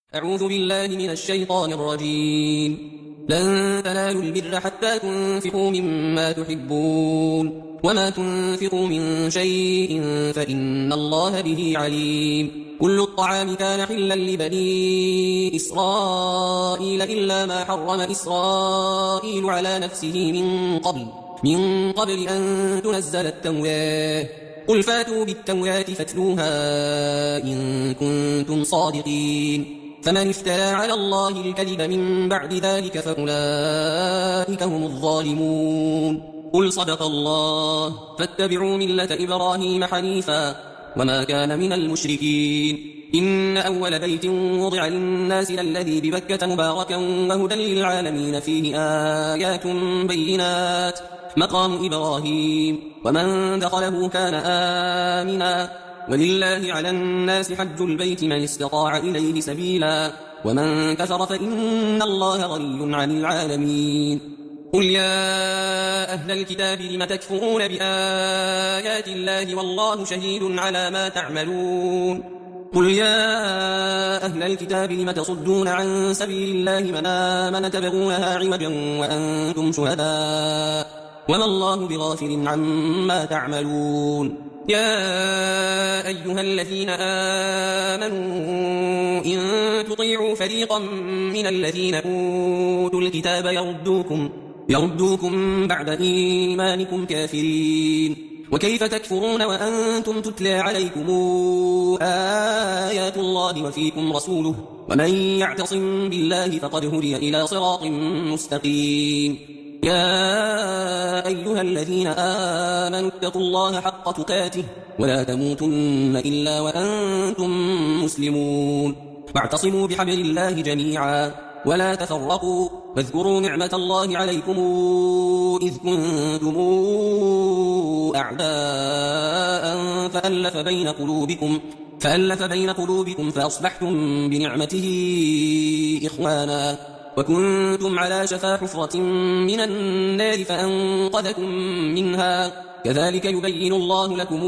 أعوذ بالله من الشيطان الرجيم. لن تنالوا البر حتى تنفقوا مما تحبون وما تنفقوا من شيء فإن الله به عليم. كل الطعام كان حلا لبني إسرائيل إلا ما حرم إسرائيل على نفسه من قبل أن تنزل التوراة. قل فاتوا بالتوراة فاتلوها إن كنتم صادقين. فمن افترى على الله الكذب من بعد ذلك فأولئك هم الظالمون. قل صدق الله فاتبعوا ملة إبراهيم حنيفا وما كان من المشركين. إن أول بيت وضع للناس للذي ببكة مباركا وهدى للعالمين فيه آيات بينات مقام إبراهيم ومن دخله كان آمنا. ولله على الناس حج البيت من استطاع إليه سبيلا ومن كفر فإن الله غني عن العالمين. قل يا أهل الكتاب لم تكفرون بآيات الله والله شهيد على ما تعملون. قل يا أهل الكتاب لم تصدون عن سبيل الله من آمن تبغونها عوجا وأنتم شهداء وما الله بغافل عما تعملون. يا أيها الذين آمنوا إن تطيعوا فريقا من الذين أوتوا الكتاب يردوكم بعد إيمانكم كافرين. وكيف تكفرون وأنتم تتلى عليكم آيات الله وفيكم رسوله ومن يعتصم بالله فقد هدي إلى صراط مستقيم. يا أيها الذين آمنوا اتقوا الله حق تقاته ولا تموتن إلا وأنتم مسلمون. واعتصموا بحبل الله جميعا ولا تفرقوا واذكروا نعمة الله عليكم إذ كنتم أعداء فألف بين قلوبكم فأصبحتم بنعمته إخوانا وكنتم على شفا حفرة من النار فأنقذكم منها. كذلك يبين الله لكم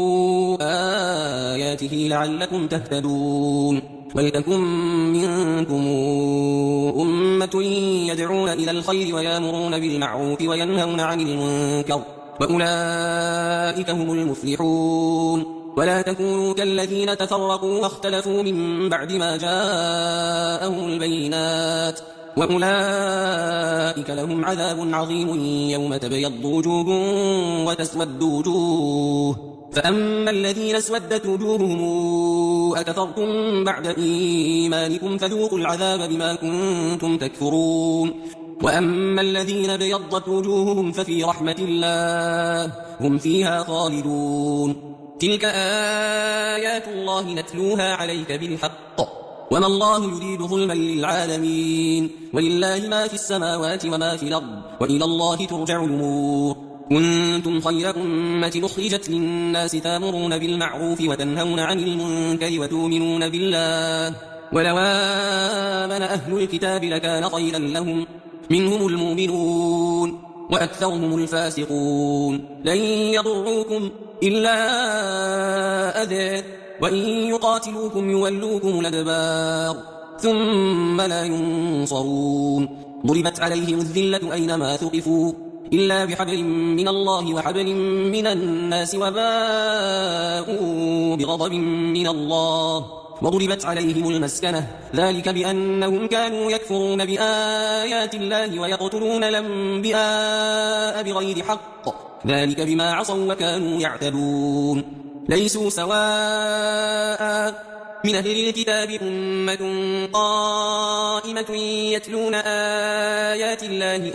آياته لعلكم تهتدون. ولتكن منكم أمة يدعون إلى الخير ويأمرون بالمعروف وينهون عن المنكر وأولئك هم المفلحون. ولا تكونوا كالذين تفرقوا واختلفوا من بعد ما جاءهم البينات وأولئك لهم عذاب عظيم يوم تبيض وجوه وتسود وجوه. فأما الذين اسودت وجوههم أكفرتم بعد إيمانكم فذوقوا العذاب بما كنتم تكفرون. وأما الذين ابيضت وجوههم ففي رحمة الله هم فيها خالدون. تلك آيات الله نتلوها عليك بالحق وما الله يريد ظلما للعالمين. ولله ما في السماوات وما في الأرض وإلى الله ترجع الأمور. كنتم خير أمة أخرجت للناس تأمرون بالمعروف وتنهون عن المنكر وتؤمنون بالله. ولو آمن أهل الكتاب لكان خيرا لهم منهم المؤمنون وأكثرهم الفاسقون. لن يضروكم إلا أذى وإن يقاتلوكم يولوكم الأدبار ثم لا ينصرون. ضربت عليهم الذلة أينما ثقفوا إلا بحبل من الله وحبل من الناس وباءوا بغضب من الله وضربت عليهم المسكنة ذلك بأنهم كانوا يكفرون بآيات الله ويقتلون الأنبياء بغير حق ذلك بما عصوا وكانوا يعتدون. ليسوا سواء من أهل الكتاب أمة قائمة يتلون آيات الله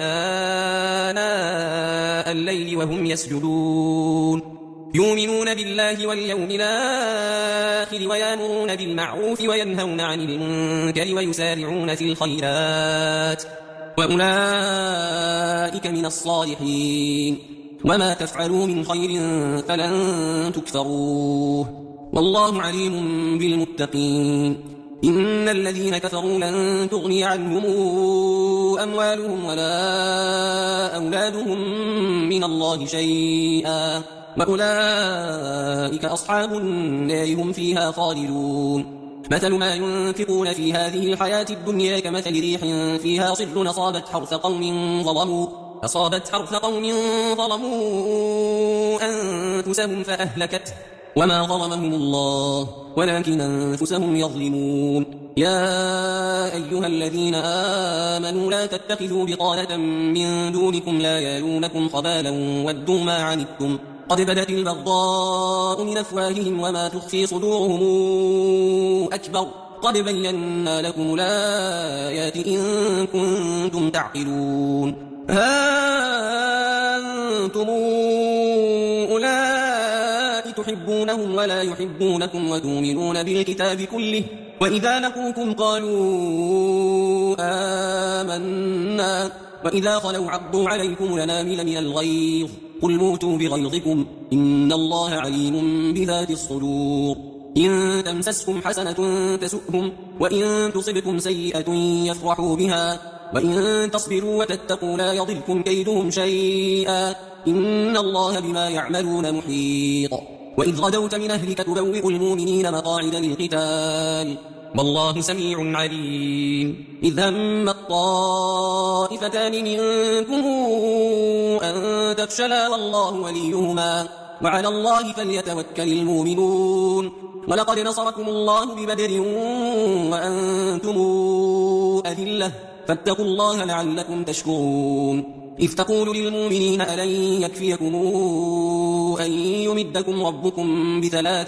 آناء الليل وهم يسجدون يؤمنون بالله واليوم الآخر ويأمرون بالمعروف وينهون عن المنكر ويسارعون في الخيرات وأولئك من الصالحين. وما تفعلوا من خير فلن تكفروه والله عليم بالمتقين. إن الذين كفروا لن تغني عنهم أموالهم ولا أولادهم من الله شيئا وأولئك أصحاب النار هم فيها خالدون. مثل ما ينفقون في هذه الحياة الدنيا كمثل ريح فيها صر أصابت حرث قوم ظلموا أنفسهم فأهلكته وما ظلمهم الله ولكن أنفسهم يظلمون. يا أيها الذين آمنوا لا تتخذوا بطانة من دونكم لا يالونكم خبالا ودوا ما عنتم قد بدت البغضاء من أفواههم وما تخفي صدورهم أكبر قد بينا لكم الآيات إن كنتم تعقلون. ها أنتم أولئك تحبونهم ولا يحبونكم وتؤمنون بالكتاب كله وإذا لقوكم قالوا آمنا وإذا خلوا عضوا عليكم الأنامل من الغيظ قل موتوا بغيظكم إن الله عليم بذات الصدور. إن تمسسكم حسنة تسؤهم وإن تصبكم سيئة يفرحوا بها وإن تصبروا وتتقوا لا يضلكم كيدهم شيئا إن الله بما يعملون محيط. وإذ غدوت من أهلك تبوئ المؤمنين مقاعد للقتال والله سميع عليم. إذ هم الطائفتان منكم أن تفشلا والله وليهما وعلى الله فليتوكل المؤمنون. ولقد نصركم الله ببدر وأنتم أذلة فاتقوا الله لعلكم تشكرون. إذ تقول للمؤمنين ألن يكفيكم أن يمدكم ربكم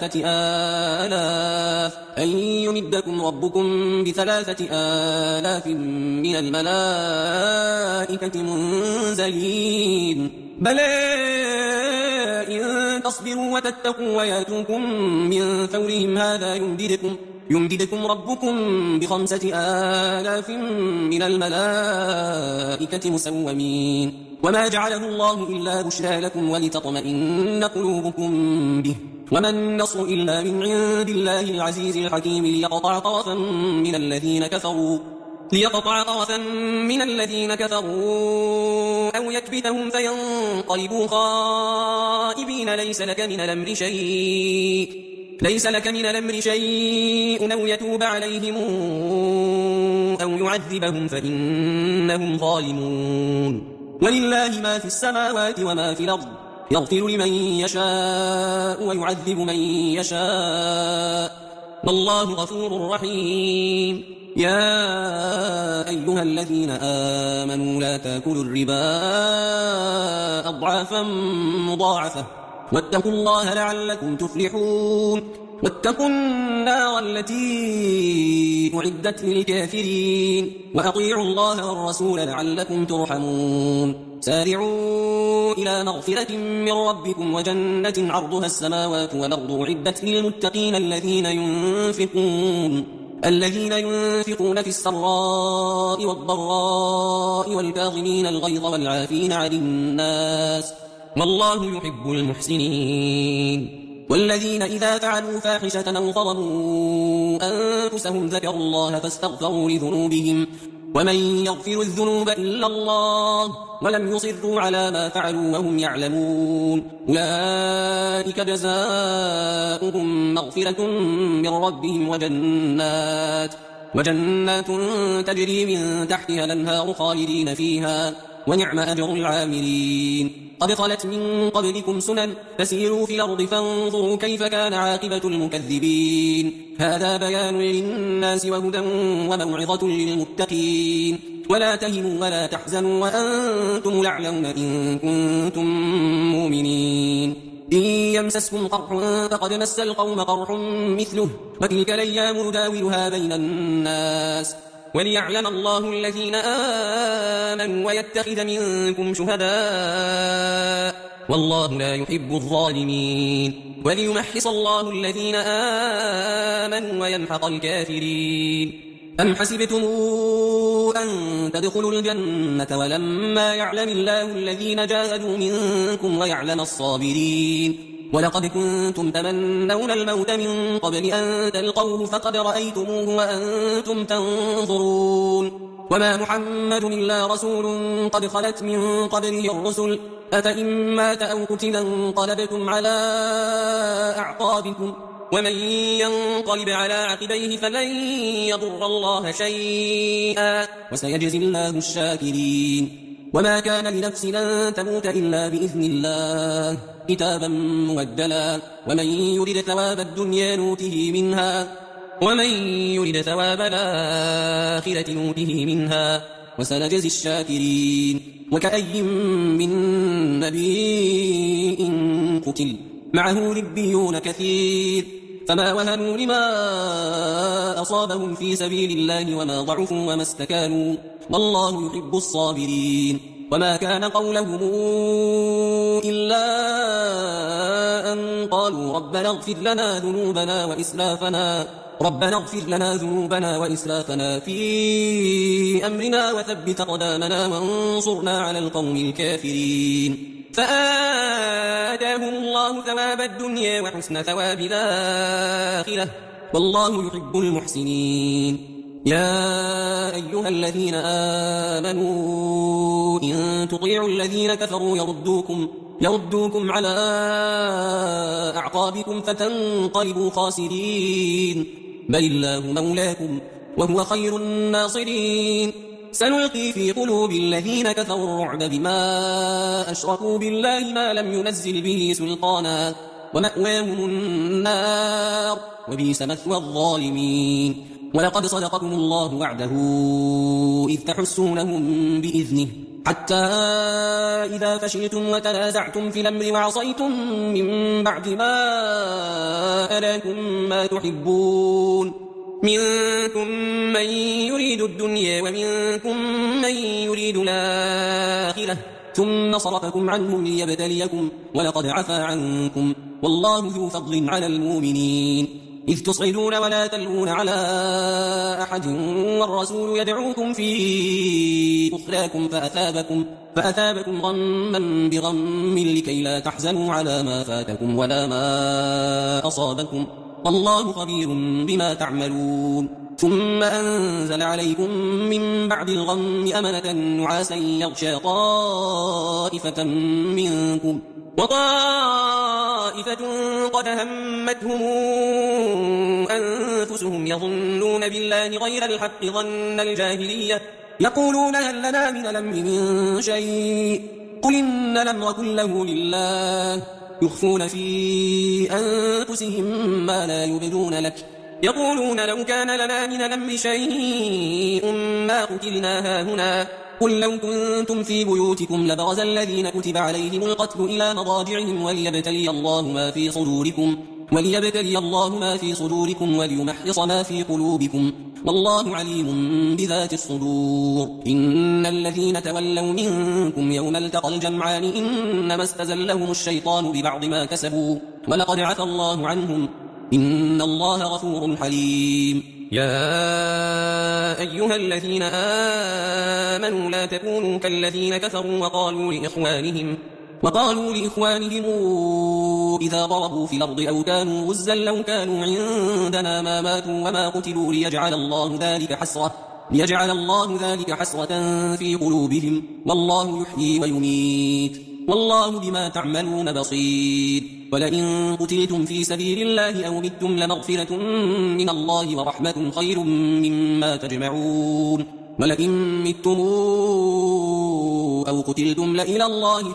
بثلاثة آلاف من الملائكة منزلين بلى إن تصبروا وتتقوا وياتوكم من فورهم هذا يمددكم ربكم ب5,000 من الملائكة مسومين وما جعله الله إلا بشرى لكم ولتطمئن قلوبكم به وما النصر إلا من عند الله العزيز الحكيم ليقطع طرفا من الذين كفروا أو يكبتهم فينقلبوا خائبين ليس لك من الأمر شيء أو يتوب عليهم أو يعذبهم فإنهم ظالمون. ولله ما في السماوات وما في الأرض يغفر لمن يشاء ويعذب من يشاء والله غفور رحيم. يا أيها الذين آمنوا لا تأكلوا الربا أضعافا مضاعفة واتقوا الله لعلكم تفلحون. واتقوا النار التي أعدت للكافرين وأطيعوا الله والرسول لعلكم ترحمون. سارعوا إلى مغفرة من ربكم وجنة عرضها السماوات والأرض أعدت للمتقين الذين ينفقون في السراء والضراء والكاظمين الغيظ والعافين عن الناس والله يحب المحسنين. والذين إذا فعلوا فاحشة أو ظلموا أنفسهم ذكروا الله فاستغفروا لذنوبهم ومن يغفر الذنوب إلا الله ولم يصروا على ما فعلوا وهم يعلمون أولئك جزاؤهم مغفرة من ربهم وجنات تجري من تحتها الأنهار خالدين فيها ونعم أجر العاملين. قد خلت من قبلكم سنن فسيروا في الأرض فانظروا كيف كان عاقبة المكذبين. هذا بيان للناس وهدى وموعظة للمتقين. ولا تهنوا ولا تحزنوا وأنتم الأعلون إن كنتم مؤمنين. إن يمسسكم قرح فقد مس القوم قرح مثله وتلك الأيام نداولها بين الناس وليعلم الله الذين آمنوا ويتخذ منكم شهداء والله لا يحب الظالمين وليمحص الله الذين آمنوا ويمحق الكافرين. أم حسبتم أن تدخلوا الجنة ولما يعلم الله الذين جاهدوا منكم ويعلم الصابرين ولقد كنتم تمنون الموت من قبل أن تلقوه فقد رأيتموه وأنتم تنظرون وما محمد إلا رسول قد خلت من قبله الرسل أفإن مات أو قتلا انقلبتم على أعقابكم ومن ينقلب على عقبيه فلن يضر الله شيئا وسيجزي الله الشاكرين. وما كان لنفس أن تموت إلا بإذن الله كتابا مؤجلا ومن يرد ثواب الدنيا نوته منها ومن يرد ثواب الآخرة نوته منها وسنجزي الشاكرين. وكأي من نبي قتل معه ربيون كثير فما وهنوا لما أصابهم في سبيل الله وما ضعفوا وما استكانوا والله يحب الصابرين. وما كان قولهم إلا أن قالوا ربنا اغفر لنا ذنوبنا وإسرافنا في أمرنا وثبت أقدامنا وانصرنا على القوم الكافرين. فآتاهم الله ثواب الدنيا وحسن ثواب الآخرة والله يحب المحسنين. يا أيها الذين آمنوا إن تطيعوا الذين كفروا يردوكم على أعقابكم فتنقلبوا خاسرين بل الله مولاكم وهو خير الناصرين. سنلقي في قلوب الذين كفروا الرعب بما أشركوا بالله ما لم ينزل به سلطانا ومأواهم النار وبئس مثوى الظالمين. ولقد صدقكم الله وعده إذ تحسونهم بإذنه حتى إذا فشلتم وتنازعتم في الأمر وعصيتم من بعد ما أراكم ما تحبون منكم من يريد الدنيا ومنكم من يريد الآخرة ثم صرفكم عنهم ليبتليكم ولقد عفا عنكم والله ذو فضل على المؤمنين. إذ تصعدون ولا تلوون على أحد والرسول يدعوكم في أخراكم فأثابكم غما بغم لكي لا تحزنوا على ما فاتكم ولا ما أصابكم والله خبير بما تعملون. ثم أنزل عليكم من بعد الغم أمنة نعاسا يغشى طائفة منكم وطائفة قد همتهم أنفسهم يظنون بالله غير الحق ظن الجاهلية يقولون هل لنا من الأمر من شيء قل إن الأمر كله لله يخفون في أنفسهم ما لا يبدون لك يقولون لو كان لنا من الأمر شيء ما قتلنا هاهنا قل لو كنتم في بيوتكم لبرز الذين كتب عليهم القتل إلى مضاجعهم وليبتلي الله ما في صدوركم وليمحص ما في قلوبكم والله عليم بذات الصدور. إن الذين تولوا منكم يوم التقى الجمعان إنما استزلهم الشيطان ببعض ما كسبوا ولقد عفى الله عنهم إن الله غفور حليم. يا أيها الذين آمنوا لا تكونوا كالذين كفروا وقالوا لإخوانهم إذا ضربوا في الأرض أو كانوا غزا لو كانوا عندنا ما ماتوا وما قتلوا ليجعل الله ذلك حسرة في قلوبهم والله يحيي ويميت والله بما تعملون بصير. ولئن قتلتم في سبيل الله أو متم لمغفرة من الله ورحمة خير مما تجمعون. ولئن متم أو قتلتم لإلى الله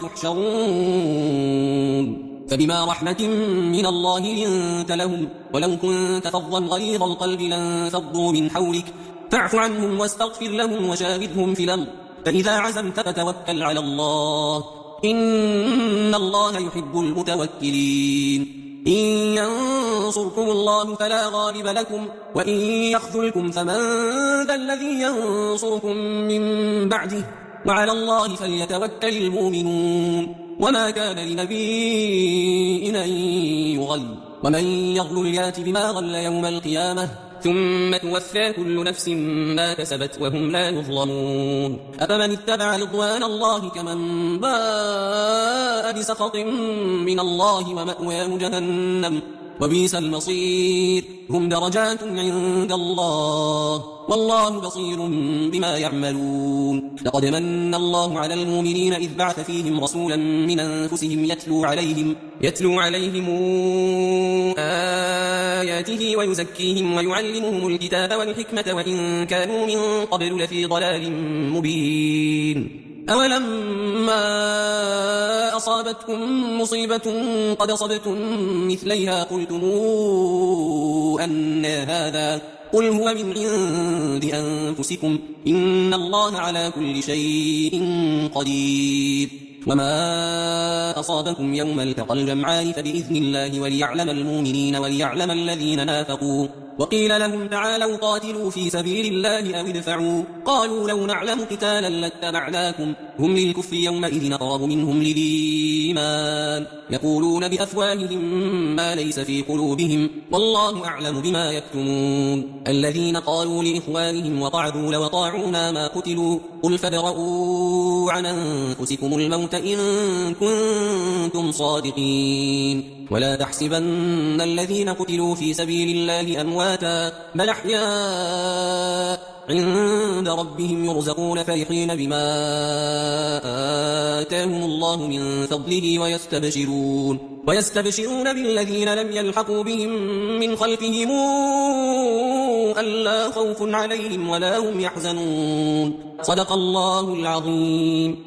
تحشرون. فبما رحمة من الله لنت لهم ولو كنت فظا غليظ القلب لانفضوا من حولك فاعف عنهم واستغفر لهم وشاهدهم في الأمر فإذا عزمت فتوكل على الله إن الله يحب المتوكلين. إن ينصركم الله فلا غالب لكم وإن يخذلكم فمن ذا الذي ينصركم من بعده وعلى الله فليتوكل المؤمنون. وما كان لنبي أن يغل ومن يغل يات بما غل يوم القيامة ثم توفى كل نفس ما كسبت وهم لا يظلمون. أفمن اتبع رضوان الله كمن باء بسخط من الله ومأواه جهنم وبئس المصير هم درجات عند الله والله بصير بما يعملون لقد من الله على المؤمنين إذ بعث فيهم رسولا من أنفسهم يتلو عليهم آياته ويزكيهم ويعلمهم الكتاب والحكمة وإن كانوا من قبل لفي ضلال مبين أولما أصابتكم مصيبة قد أصبتم مثليها قلتم أن هذا قل هو من عند أنفسكم إن الله على كل شيء قدير وما أصابكم يوم التقى الجمعان فبإذن الله وليعلم المؤمنين وليعلم الذين نافقوا وقيل لهم تعالوا قاتلوا في سبيل الله أو ادفعوا قالوا لو نعلم قتالا لاتبعناكم هم للكفر يومئذ أقرب منهم للإيمان يقولون بأفواههم ما ليس في قلوبهم والله أعلم بما يكتمون الذين قالوا لإخوانهم وطعذوا لو طاعونا ما قتلوا قل فادرءوا عن أنفسكم الموت إن كنتم صادقين ولا تحسبن الذين قتلوا في سبيل الله أمواتا بل أحياء عند ربهم يرزقون فرحين بما آتاهم الله من فضله ويستبشرون بالذين لم يلحقوا بهم من خلفهم ألا خوف عليهم ولا هم يحزنون صدق الله العظيم.